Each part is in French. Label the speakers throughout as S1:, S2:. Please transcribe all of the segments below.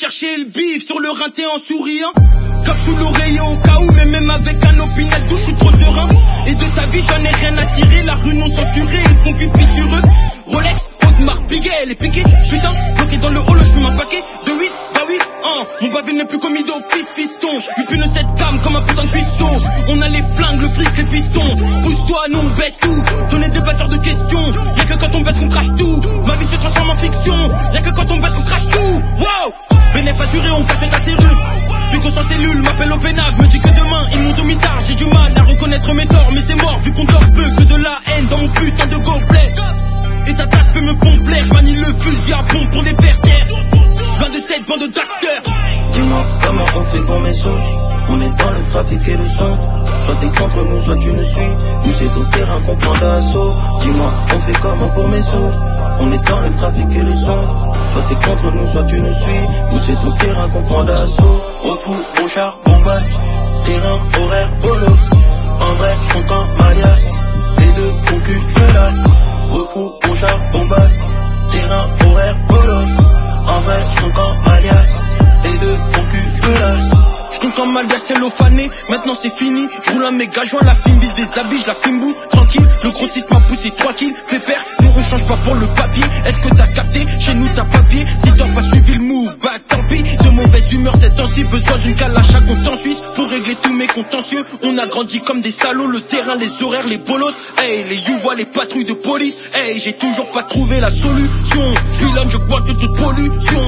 S1: chercher le bif sur le rinté en souriant. Cap sous l'oreiller au cas où, mais même avec un opinel douche, je suis trop serein. Et de ta vie, j'en ai rien à tirer. La rue non censurée, ils font pipi sur eux. Rolex, haute marque, Piguet, elle est piquée. Putain, bloqué dans le hall, je fume un paquet de 8, bah oui, mon baville n'est plus comme Ido, fiston. Une pune cette cam comme un putain de cuistot. On a les flingues, le fric, les pistons. Pousse-toi, nous on baisse tout. Donnez des batteurs de questions. Y'a que quand on baisse qu'on crache tout. Ma vie se transforme en fiction. Y'a que quand on baisse qu'on crache tout. Wow. Bénéf assuré, on casse ta serrure. Vu qu'on s'en cellule, m'appelle au pénal. Me dit que demain, ils montent au mitard. J'ai du mal à reconnaître mes torts, mais c'est mort. Vu qu'on dort peu, que de la haine dans mon putain de gobelet. Et ta tasse peut me pomper. J'manie le fusil à pompe pour les faire taire. 27 bandes d'acteurs.
S2: Dis-moi comment on fait pour mes sous. On est dans le trafic et le son. Soit t'es contre nous, soit tu nous suis. Nous c'est ton terrain qu'on prend d'assaut. Dis-moi on fait comment pour mes sous. On est dans le trafic et le son. Soit t'es contre nous, soit tu nous suis. Nous c'est ton terrain qu'on prend d'assaut. Refou, bon char, bon bac. Terrain, horaire, bolos. En vrai, j'compte en mariage. Les deux, ton cul, j'me lâche. Refou, bon char, bon bac. Terrain, horaire, bolos. En vrai, j'compte en mariage. Les deux, ton cul, j'me lâche.
S1: J'compte en malgache cellophané, maintenant c'est fini. J'roule un méga joint, la fine bise des habits, j'la filme bout, tranquille. Le grossiste m'a poussé 3 kills, pépère. Nous on change pas pour le papier. Est-ce que t'as capté? Chez nous t'as papier. Si t'as pas suivi le move, bah tant pis. De mauvaise humeur ces temps-ci, besoin d'une calache à compte en Suisse pour régler tous mes contentieux. On a grandi comme des salauds, le terrain, les horaires, les bolos. Hey, les youvois, les patrouilles de police. Hey, j'ai toujours pas trouvé la solution. Pilote, je vois que toute pollution.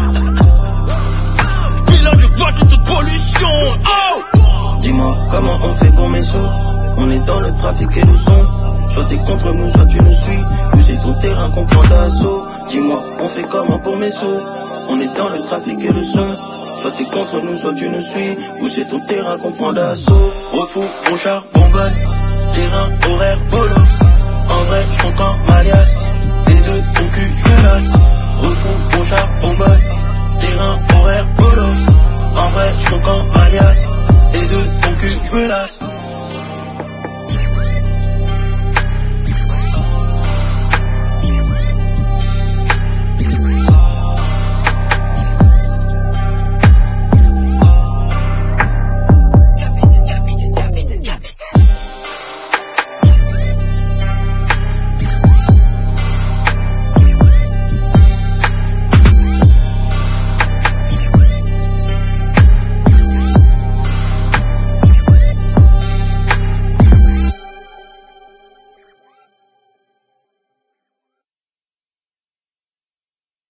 S1: Pilote, je vois que toute pollution. Oh!
S2: Dis-moi comment on fait pour mes sous. On est dans le trafic et le son. Soit t'es contre nous, soit tu nous suis. Nous c'est ton terrain qu'on prend d'assaut. Dis-moi on fait comment pour mes sous. On est dans le trafic et le son. Soit t'es contre nous, soit tu nous suis. Nous c'est ton terrain qu'on prend d'assaut. Refou, bon char, bon bac. Terrain, horaire, bolos. En vrai, j'compte en mariage. Les deux, ton cul, j'me lâche. Refou, bon char, bon bac. Terrain, horaire, bolos. En vrai, j'compte en